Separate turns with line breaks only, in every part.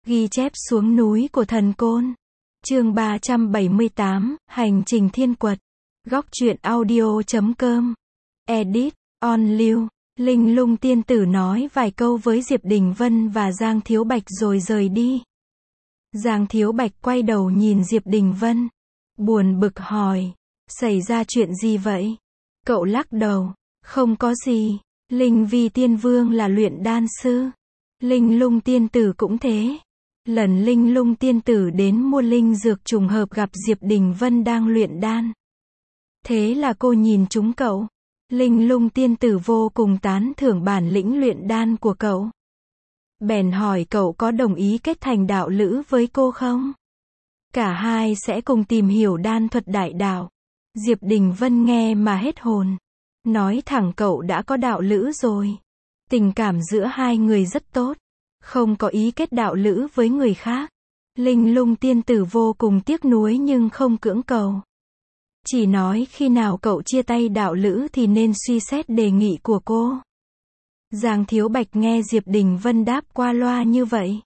Ghi chép xuống núi của thần Côn. Chương 378, Hành trình thiên quật. Góc truyện audio.com. Edit, On Lưu. Linh Lung tiên tử nói vài câu với Diệp Đình Vân và Giang Thiếu Bạch rồi rời đi. Giang Thiếu Bạch quay đầu nhìn Diệp Đình Vân. Buồn bực hỏi. Xảy ra chuyện gì vậy? Cậu lắc đầu. Không có gì. Linh Vi Tiên Vương là luyện đan sư. Linh Lung tiên tử cũng thế. Lần Linh Lung tiên tử đến mua linh dược trùng hợp gặp Diệp Đình Vân đang luyện đan. Thế là cô nhìn trúng cậu. Linh Lung tiên tử vô cùng tán thưởng bản lĩnh luyện đan của cậu. Bèn hỏi cậu có đồng ý kết thành đạo lữ với cô không? Cả hai sẽ cùng tìm hiểu đan thuật đại đạo. Diệp Đình Vân nghe mà hết hồn. Nói thẳng cậu đã có đạo lữ rồi. Tình cảm giữa hai người rất tốt. Không có ý kết đạo lữ với người khác. Linh Lung tiên tử vô cùng tiếc nuối nhưng không cưỡng cầu. Chỉ nói khi nào cậu chia tay đạo lữ thì nên suy xét đề nghị của cô. Giang Thiếu Bạch nghe Diệp Đình Vân đáp qua loa như vậy.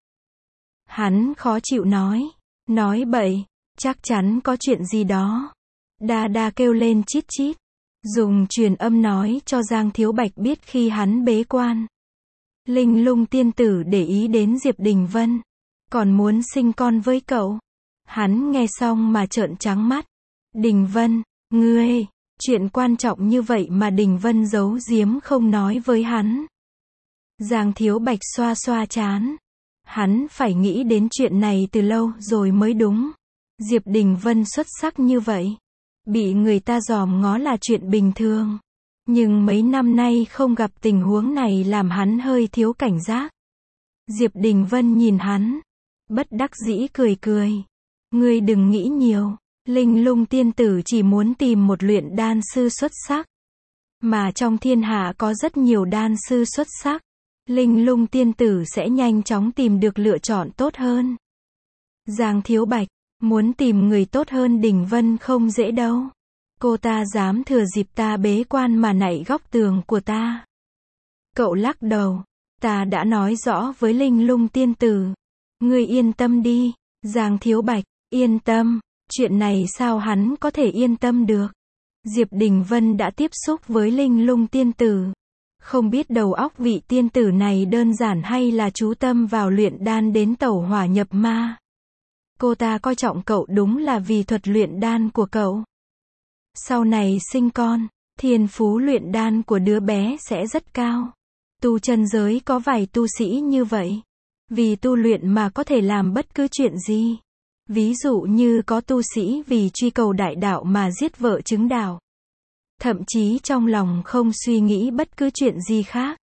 Hắn khó chịu nói. Nói bậy, chắc chắn có chuyện gì đó. Đa đa kêu lên chít chít. Dùng truyền âm nói cho Giang Thiếu Bạch biết khi hắn bế quan. Linh Lung tiên tử để ý đến Diệp Đình Vân. Còn muốn sinh con với cậu. Hắn nghe xong mà trợn trắng mắt. Đình Vân, ngươi, chuyện quan trọng như vậy mà Đình Vân giấu giếm không nói với hắn. Giang Thiếu Bạch xoa xoa trán. Hắn phải nghĩ đến chuyện này từ lâu rồi mới đúng. Diệp Đình Vân xuất sắc như vậy. Bị người ta dòm ngó là chuyện bình thường. Nhưng mấy năm nay không gặp tình huống này làm hắn hơi thiếu cảnh giác. Diệp Đình Vân nhìn hắn. Bất đắc dĩ cười cười. Ngươi đừng nghĩ nhiều. Linh Lung tiên tử chỉ muốn tìm một luyện đan sư xuất sắc. Mà trong thiên hạ có rất nhiều đan sư xuất sắc. Linh Lung tiên tử sẽ nhanh chóng tìm được lựa chọn tốt hơn. Giang Thiếu Bạch, muốn tìm người tốt hơn Đình Vân không dễ đâu. Cô ta dám thừa dịp ta bế quan mà nảy góc tường của ta. Cậu lắc đầu. Ta đã nói rõ với Linh Lung tiên tử. Ngươi yên tâm đi. Giang Thiếu Bạch, yên tâm. Chuyện này sao hắn có thể yên tâm được. Diệp Đình Vân đã tiếp xúc với Linh Lung tiên tử. Không biết đầu óc vị tiên tử này đơn giản hay là chú tâm vào luyện đan đến tẩu hỏa nhập ma. Cô ta coi trọng cậu đúng là vì thuật luyện đan của cậu. Sau này sinh con, thiên phú luyện đan của đứa bé sẽ rất cao. Tu chân giới có vài tu sĩ như vậy. Vì tu luyện mà có thể làm bất cứ chuyện gì. Ví dụ như có tu sĩ vì truy cầu đại đạo mà giết vợ chứng đạo. Thậm chí trong lòng không suy nghĩ bất cứ chuyện gì khác.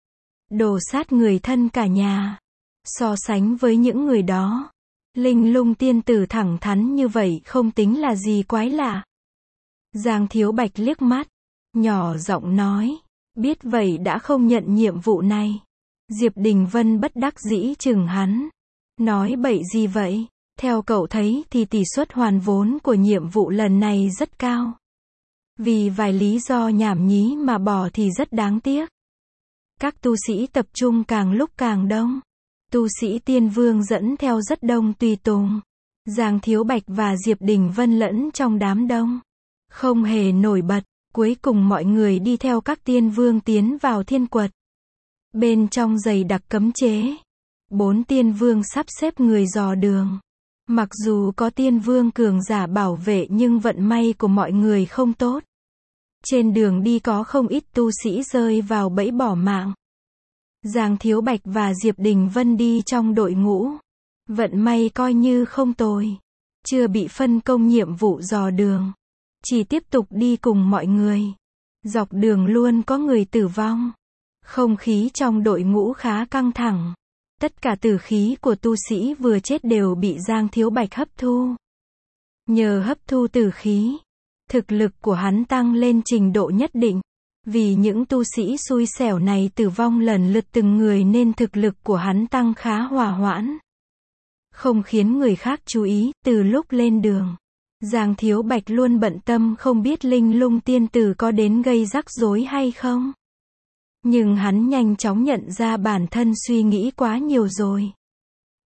Đồ sát người thân cả nhà. So sánh với những người đó, Linh Lung tiên tử thẳng thắn như vậy không tính là gì quái lạ. Giang Thiếu Bạch liếc mắt, nhỏ giọng nói, biết vậy đã không nhận nhiệm vụ này. Diệp Đình Vân bất đắc dĩ chừng hắn. Nói bậy gì vậy? Theo cậu thấy thì tỷ suất hoàn vốn của nhiệm vụ lần này rất cao. Vì vài lý do nhảm nhí mà bỏ thì rất đáng tiếc. Các tu sĩ tập trung càng lúc càng đông. Tu sĩ Tiên Vương dẫn theo rất đông tùy tùng. Giang Thiếu Bạch và Diệp Đình Vân lẫn trong đám đông. Không hề nổi bật. Cuối cùng mọi người đi theo các Tiên Vương tiến vào thiên quật. Bên trong dày đặc cấm chế. 4 Tiên Vương sắp xếp người dò đường. Mặc dù có Tiên Vương cường giả bảo vệ nhưng vận may của mọi người không tốt. Trên đường đi có không ít tu sĩ rơi vào bẫy bỏ mạng. Giang Thiếu Bạch và Diệp Đình Vân đi trong đội ngũ. Vận may coi như không tồi. Chưa bị phân công nhiệm vụ dò đường. Chỉ tiếp tục đi cùng mọi người. Dọc đường luôn có người tử vong. Không khí trong đội ngũ khá căng thẳng. Tất cả tử khí của tu sĩ vừa chết đều bị Giang Thiếu Bạch hấp thu. Nhờ hấp thu tử khí, thực lực của hắn tăng lên trình độ nhất định. Vì những tu sĩ xui xẻo này tử vong lần lượt từng người nên thực lực của hắn tăng khá hòa hoãn. Không khiến người khác chú ý, từ lúc lên đường. Giang Thiếu Bạch luôn bận tâm không biết Linh Lung tiên tử có đến gây rắc rối hay không. Nhưng hắn nhanh chóng nhận ra bản thân suy nghĩ quá nhiều rồi.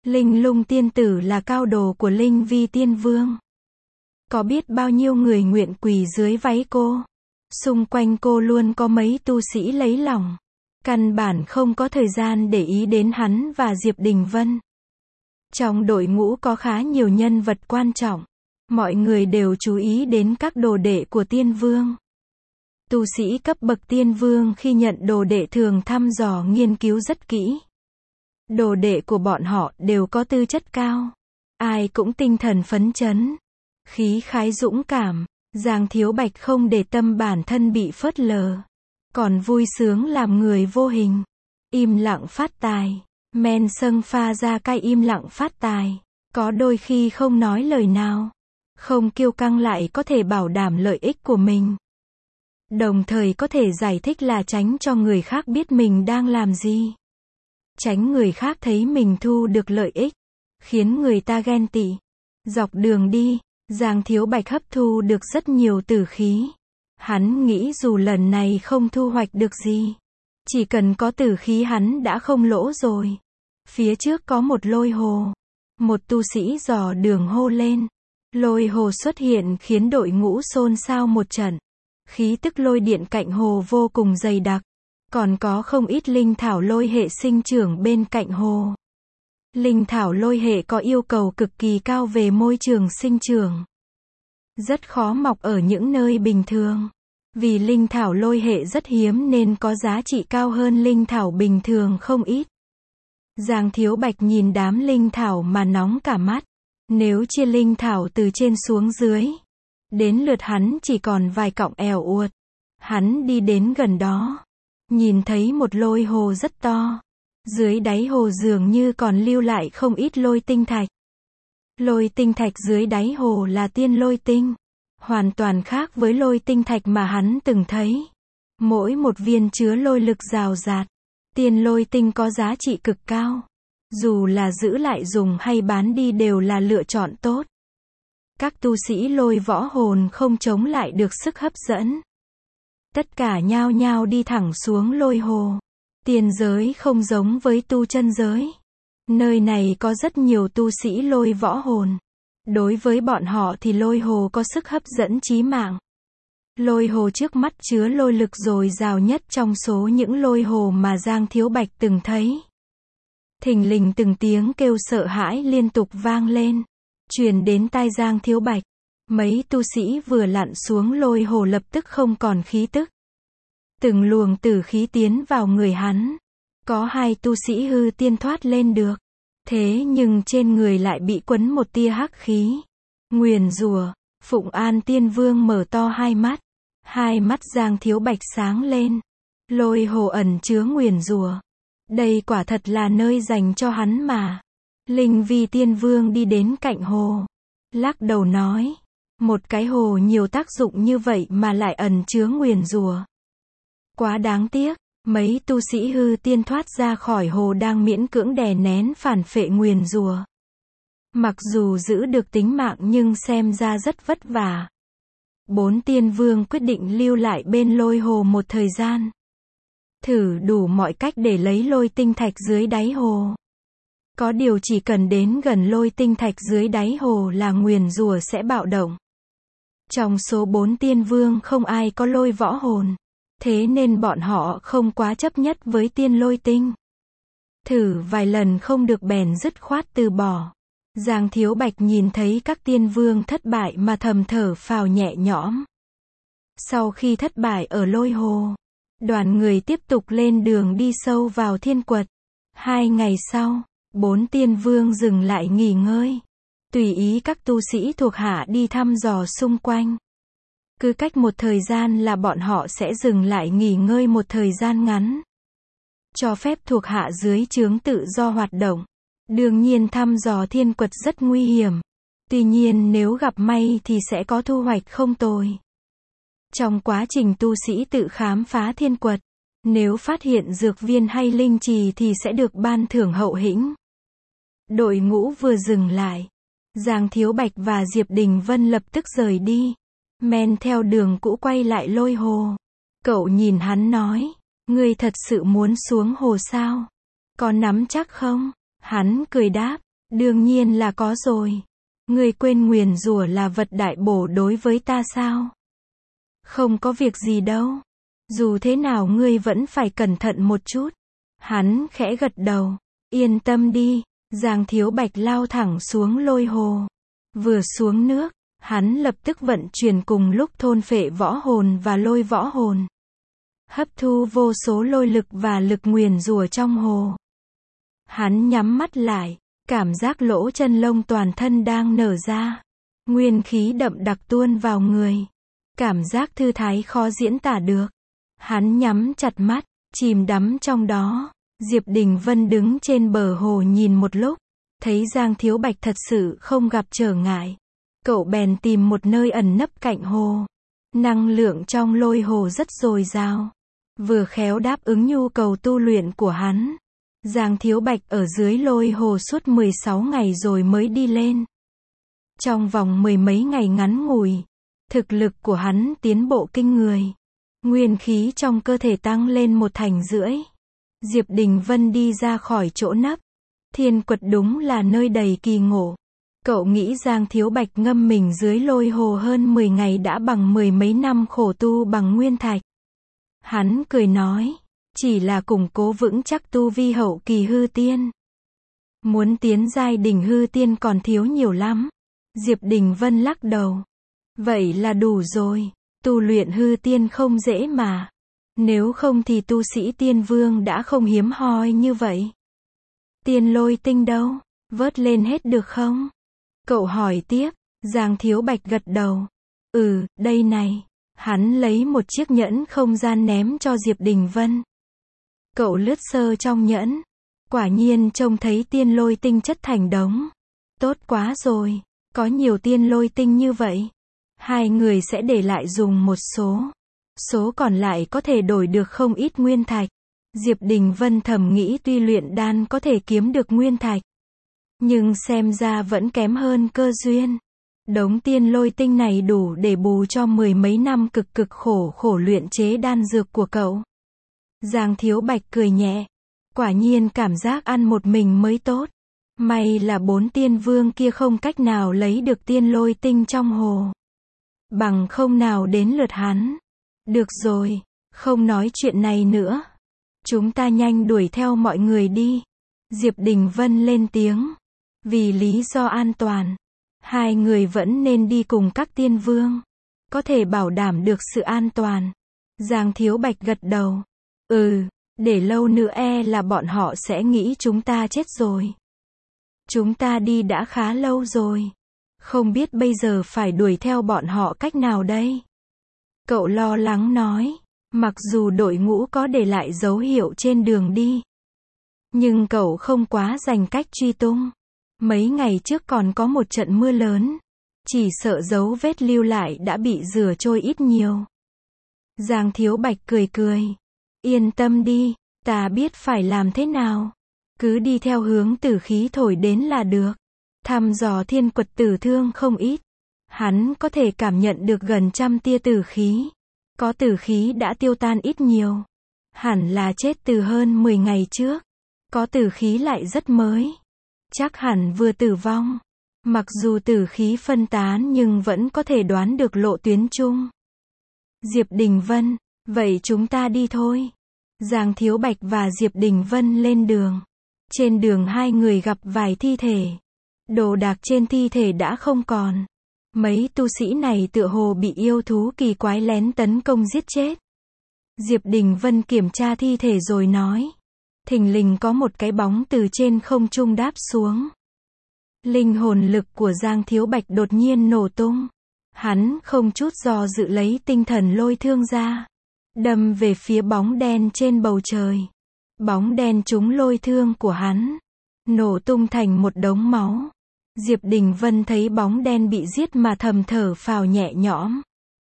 Linh Lung tiên tử là cao đồ của Linh Vi tiên vương. Có biết bao nhiêu người nguyện quỳ dưới váy cô. Xung quanh cô luôn có mấy tu sĩ lấy lòng. Căn bản không có thời gian để ý đến hắn và Diệp Đình Vân. Trong đội ngũ có khá nhiều nhân vật quan trọng. Mọi người đều chú ý đến các đồ đệ của tiên vương. Tu sĩ cấp bậc tiên vương khi nhận đồ đệ thường thăm dò nghiên cứu rất kỹ. Đồ đệ của bọn họ đều có tư chất cao. Ai cũng tinh thần phấn chấn. Khí khái dũng cảm. Giang Thiếu Bạch không để tâm bản thân bị phớt lờ. Còn vui sướng làm người vô hình. Im lặng phát tài. Men sâng pha ra cay im lặng phát tài. Có đôi khi không nói lời nào. Không kiêu căng lại có thể bảo đảm lợi ích của mình. Đồng thời có thể giải thích là tránh cho người khác biết mình đang làm gì. Tránh người khác thấy mình thu được lợi ích. Khiến người ta ghen tị. Dọc đường đi, Giang Thiếu Bạch hấp thu được rất nhiều tử khí. Hắn nghĩ dù lần này không thu hoạch được gì. Chỉ cần có tử khí hắn đã không lỗ rồi. Phía trước có một lôi hồ. Một tu sĩ dò đường hô lên. Lôi hồ xuất hiện khiến đội ngũ xôn xao một trận. Khí tức lôi điện cạnh hồ vô cùng dày đặc. Còn có không ít linh thảo lôi hệ sinh trưởng bên cạnh hồ. Linh thảo lôi hệ có yêu cầu cực kỳ cao về môi trường sinh trưởng. Rất khó mọc ở những nơi bình thường. Vì linh thảo lôi hệ rất hiếm nên có giá trị cao hơn linh thảo bình thường không ít. Giang Thiếu Bạch nhìn đám linh thảo mà nóng cả mắt. Nếu chia linh thảo từ trên xuống dưới, đến lượt hắn chỉ còn vài cọng èo uột. Hắn đi đến gần đó, nhìn thấy một lôi hồ rất to. Dưới đáy hồ dường như còn lưu lại không ít lôi tinh thạch. Lôi tinh thạch dưới đáy hồ là tiên lôi tinh. Hoàn toàn khác với lôi tinh thạch mà hắn từng thấy. Mỗi một viên chứa lôi lực rào rạt. Tiên lôi tinh có giá trị cực cao. Dù là giữ lại dùng hay bán đi đều là lựa chọn tốt. Các tu sĩ lôi võ hồn không chống lại được sức hấp dẫn. Tất cả nhao nhao đi thẳng xuống lôi hồ. Tiên giới không giống với tu chân giới. Nơi này có rất nhiều tu sĩ lôi võ hồn. Đối với bọn họ thì lôi hồ có sức hấp dẫn chí mạng. Lôi hồ trước mắt chứa lôi lực dồi dào nhất trong số những lôi hồ mà Giang Thiếu Bạch từng thấy. Thình lình từng tiếng kêu sợ hãi liên tục vang lên. Truyền đến tai Giang Thiếu Bạch. Mấy tu sĩ vừa lặn xuống lôi hồ lập tức không còn khí tức. Từng luồng tử khí tiến vào người hắn. Có hai tu sĩ hư tiên thoát lên được. Thế nhưng trên người lại bị quấn một tia hắc khí. Nguyền rủa. Phụng An Tiên Vương mở to hai mắt. Hai mắt Giang Thiếu Bạch sáng lên. Lôi hồ ẩn chứa nguyền rủa. Đây quả thật là nơi dành cho hắn mà. Linh Vi Tiên Vương đi đến cạnh hồ. Lắc đầu nói. Một cái hồ nhiều tác dụng như vậy mà lại ẩn chứa nguyền rủa. Quá đáng tiếc. Mấy tu sĩ hư tiên thoát ra khỏi hồ đang miễn cưỡng đè nén phản phệ nguyền rủa. Mặc dù giữ được tính mạng nhưng xem ra rất vất vả. 4 tiên vương quyết định lưu lại bên lôi hồ một thời gian. Thử đủ mọi cách để lấy lôi tinh thạch dưới đáy hồ. Có điều chỉ cần đến gần lôi tinh thạch dưới đáy hồ là nguyền rủa sẽ bạo động. Trong số 4 tiên vương không ai có lôi võ hồn. Thế nên bọn họ không quá chấp nhất với tiên lôi tinh. Thử vài lần không được bèn dứt khoát từ bỏ. Giang Thiếu Bạch nhìn thấy các tiên vương thất bại mà thầm thở phào nhẹ nhõm. Sau khi thất bại ở lôi hồ, đoàn người tiếp tục lên đường đi sâu vào thiên quật. 2 ngày sau, 4 tiên vương dừng lại nghỉ ngơi. Tùy ý các tu sĩ thuộc hạ đi thăm dò xung quanh. Cứ cách một thời gian là bọn họ sẽ dừng lại nghỉ ngơi một thời gian ngắn. Cho phép thuộc hạ dưới trướng tự do hoạt động. Đương nhiên thăm dò thiên quật rất nguy hiểm. Tuy nhiên nếu gặp may thì sẽ có thu hoạch không tồi. Trong quá trình tu sĩ tự khám phá thiên quật, nếu phát hiện dược viên hay linh trì thì sẽ được ban thưởng hậu hĩnh. Đội ngũ vừa dừng lại, Giang Thiếu Bạch và Diệp Đình Vân lập tức rời đi. Men theo đường cũ quay lại lôi hồ. Cậu nhìn hắn nói, ngươi thật sự muốn xuống hồ sao? Có nắm chắc không? Hắn cười đáp, Đương nhiên là có rồi. Ngươi quên nguyền rủa là vật đại bổ đối với ta sao? Không có việc gì đâu. Dù thế nào ngươi vẫn phải cẩn thận một chút. Hắn khẽ gật đầu. Yên tâm đi. Giang Thiếu Bạch lao thẳng xuống lôi hồ. Vừa xuống nước, hắn lập tức vận chuyển cùng lúc thôn phệ võ hồn và lôi võ hồn. Hấp thu vô số lôi lực và lực nguyền rủa trong hồ. Hắn nhắm mắt lại, cảm giác lỗ chân lông toàn thân đang nở ra. Nguyên khí đậm đặc tuôn vào người. Cảm giác thư thái khó diễn tả được. Hắn nhắm chặt mắt, chìm đắm trong đó. Diệp Đình Vân đứng trên bờ hồ nhìn một lúc, thấy Giang Thiếu Bạch thật sự không gặp trở ngại. Cậu bèn tìm một nơi ẩn nấp cạnh hồ. Năng lượng trong lôi hồ rất dồi dào. Vừa khéo đáp ứng nhu cầu tu luyện của hắn. Giang Thiếu Bạch ở dưới lôi hồ suốt 16 ngày rồi mới đi lên. Trong vòng mười mấy ngày ngắn ngủi, thực lực của hắn tiến bộ kinh người. Nguyên khí trong cơ thể tăng lên 1,5 thành. Diệp Đình Vân đi ra khỏi chỗ nấp. Thiên Quật đúng là nơi đầy kỳ ngộ. Cậu nghĩ Giang Thiếu Bạch ngâm mình dưới lôi hồ hơn 10 ngày đã bằng mười mấy năm khổ tu bằng nguyên thạch. Hắn cười nói, chỉ là củng cố vững chắc tu vi hậu kỳ hư tiên. Muốn tiến giai đỉnh hư tiên còn thiếu nhiều lắm. Diệp Đình Vân lắc đầu. Vậy là đủ rồi, tu luyện hư tiên không dễ mà. Nếu không thì tu sĩ tiên vương đã không hiếm hoi như vậy. Tiên lôi tinh đâu? Vớt lên hết được không? Cậu hỏi tiếp. Giang Thiếu Bạch gật đầu. Đây này. Hắn lấy một chiếc nhẫn không gian ném cho Diệp Đình Vân. Cậu lướt sơ trong nhẫn. Quả nhiên trông thấy tiên lôi tinh chất thành đống. Tốt quá rồi. Có nhiều tiên lôi tinh như vậy. Hai người sẽ để lại dùng một số. Số còn lại có thể đổi được không ít nguyên thạch. Diệp Đình Vân thầm nghĩ tuy luyện đan có thể kiếm được nguyên thạch. Nhưng xem ra vẫn kém hơn cơ duyên. Đống tiên lôi tinh này đủ để bù cho mười mấy năm cực khổ luyện chế đan dược của cậu. Giang Thiếu Bạch cười nhẹ. Quả nhiên cảm giác ăn một mình mới tốt. May là 4 tiên vương kia không cách nào lấy được tiên lôi tinh trong hồ. Bằng không nào đến lượt hắn. Được rồi, không nói chuyện này nữa. Chúng ta nhanh đuổi theo mọi người đi. Diệp Đình Vân lên tiếng. Vì lý do an toàn, hai người vẫn nên đi cùng các tiên vương. Có thể bảo đảm được sự an toàn. Giang Thiếu Bạch gật đầu. Để lâu nữa là bọn họ sẽ nghĩ chúng ta chết rồi. Chúng ta đi đã khá lâu rồi. Không biết bây giờ phải đuổi theo bọn họ cách nào đây? Cậu lo lắng nói. Mặc dù đội ngũ có để lại dấu hiệu trên đường đi, nhưng cậu không quá dành cách truy tung. Mấy ngày trước còn có một trận mưa lớn. Chỉ sợ dấu vết lưu lại đã bị rửa trôi ít nhiều. Giang Thiếu Bạch cười. Yên tâm đi, ta biết phải làm thế nào. Cứ đi theo hướng tử khí thổi đến là được. Thăm dò Thiên Quật tử thương không ít. Hắn có thể cảm nhận được gần 100 tia tử khí. Có tử khí đã tiêu tan ít nhiều. Hẳn là chết từ hơn 10 ngày trước. Có tử khí lại rất mới. Chắc hẳn vừa tử vong. Mặc dù tử khí phân tán nhưng vẫn có thể đoán được lộ tuyến chung. Diệp Đình Vân, vậy chúng ta đi thôi. Giang Thiếu Bạch và Diệp Đình Vân lên đường. Trên đường hai người gặp vài thi thể. Đồ đạc trên thi thể đã không còn. Mấy tu sĩ này tựa hồ bị yêu thú kỳ quái lén tấn công giết chết. Diệp Đình Vân kiểm tra thi thể rồi nói. Thình lình có một cái bóng từ trên không trung đáp xuống. Linh hồn lực của Giang Thiếu Bạch đột nhiên nổ tung. Hắn không chút do dự lấy tinh thần lôi thương ra. Đâm về phía bóng đen trên bầu trời. Bóng đen trúng lôi thương của hắn. Nổ tung thành một đống máu. Diệp Đình Vân thấy bóng đen bị giết mà thầm thở phào nhẹ nhõm.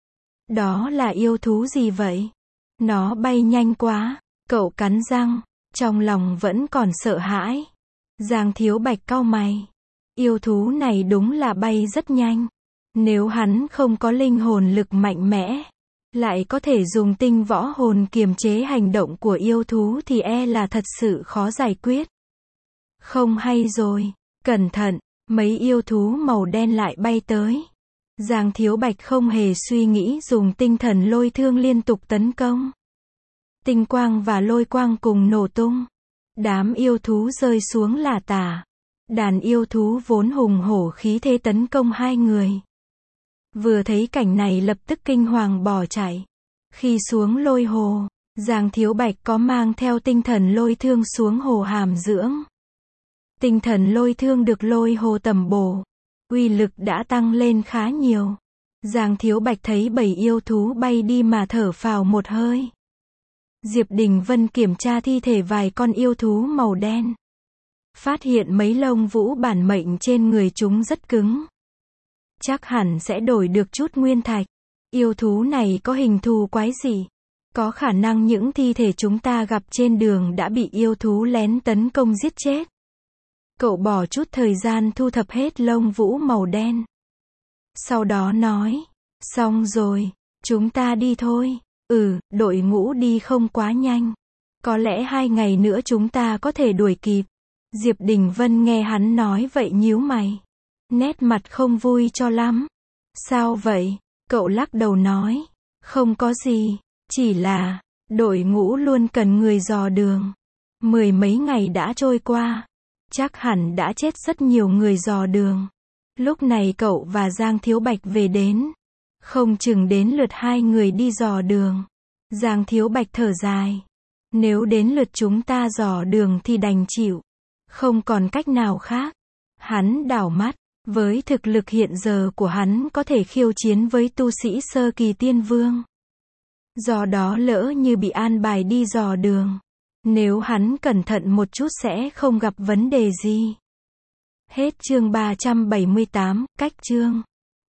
Đó là yêu thú gì vậy? Nó bay nhanh quá. Cậu cắn răng. Trong lòng vẫn còn sợ hãi. Giang Thiếu Bạch cau mày. Yêu thú này đúng là bay rất nhanh. Nếu hắn không có linh hồn lực mạnh mẽ, lại có thể dùng tinh võ hồn kiềm chế hành động của yêu thú thì là thật sự khó giải quyết. Không hay rồi. Cẩn thận, mấy yêu thú màu đen lại bay tới. Giang Thiếu Bạch không hề suy nghĩ dùng tinh thần lôi thương liên tục tấn công. Tinh quang và lôi quang cùng nổ tung. Đám yêu thú rơi xuống là tả. Đàn yêu thú vốn hùng hổ khí thế tấn công hai người. Vừa thấy cảnh này lập tức kinh hoàng bỏ chạy. Khi xuống lôi hồ, Giang Thiếu Bạch có mang theo tinh thần lôi thương xuống hồ hàm dưỡng. Tinh thần lôi thương được lôi hồ tẩm bổ. Uy lực đã tăng lên khá nhiều. Giang Thiếu Bạch thấy 7 yêu thú bay đi mà thở phào một hơi. Diệp Đình Vân kiểm tra thi thể vài con yêu thú màu đen. Phát hiện mấy lông vũ bản mệnh trên người chúng rất cứng. Chắc hẳn sẽ đổi được chút nguyên thạch. Yêu thú này có hình thù quái dị. Có khả năng những thi thể chúng ta gặp trên đường đã bị yêu thú lén tấn công giết chết. Cậu bỏ chút thời gian thu thập hết lông vũ màu đen. Sau đó nói, xong rồi, chúng ta đi thôi. Đội ngũ đi không quá nhanh. Có lẽ 2 ngày nữa chúng ta có thể đuổi kịp. Diệp Đình Vân nghe hắn nói vậy nhíu mày. Nét mặt không vui cho lắm. Sao vậy? Cậu lắc đầu nói. Không có gì, chỉ là, đội ngũ luôn cần người dò đường. 10 mấy ngày đã trôi qua. Chắc hẳn đã chết rất nhiều người dò đường. Lúc này cậu và Giang Thiếu Bạch về đến. Không chừng đến lượt 2 người đi dò đường. Giang Thiếu Bạch thở dài. Nếu đến lượt chúng ta dò đường thì đành chịu. Không còn cách nào khác. Hắn đảo mắt. Với thực lực hiện giờ của hắn có thể khiêu chiến với tu sĩ sơ kỳ tiên vương. Do đó lỡ như bị an bài đi dò đường. Nếu hắn cẩn thận một chút sẽ không gặp vấn đề gì. Hết chương 378, cách chương.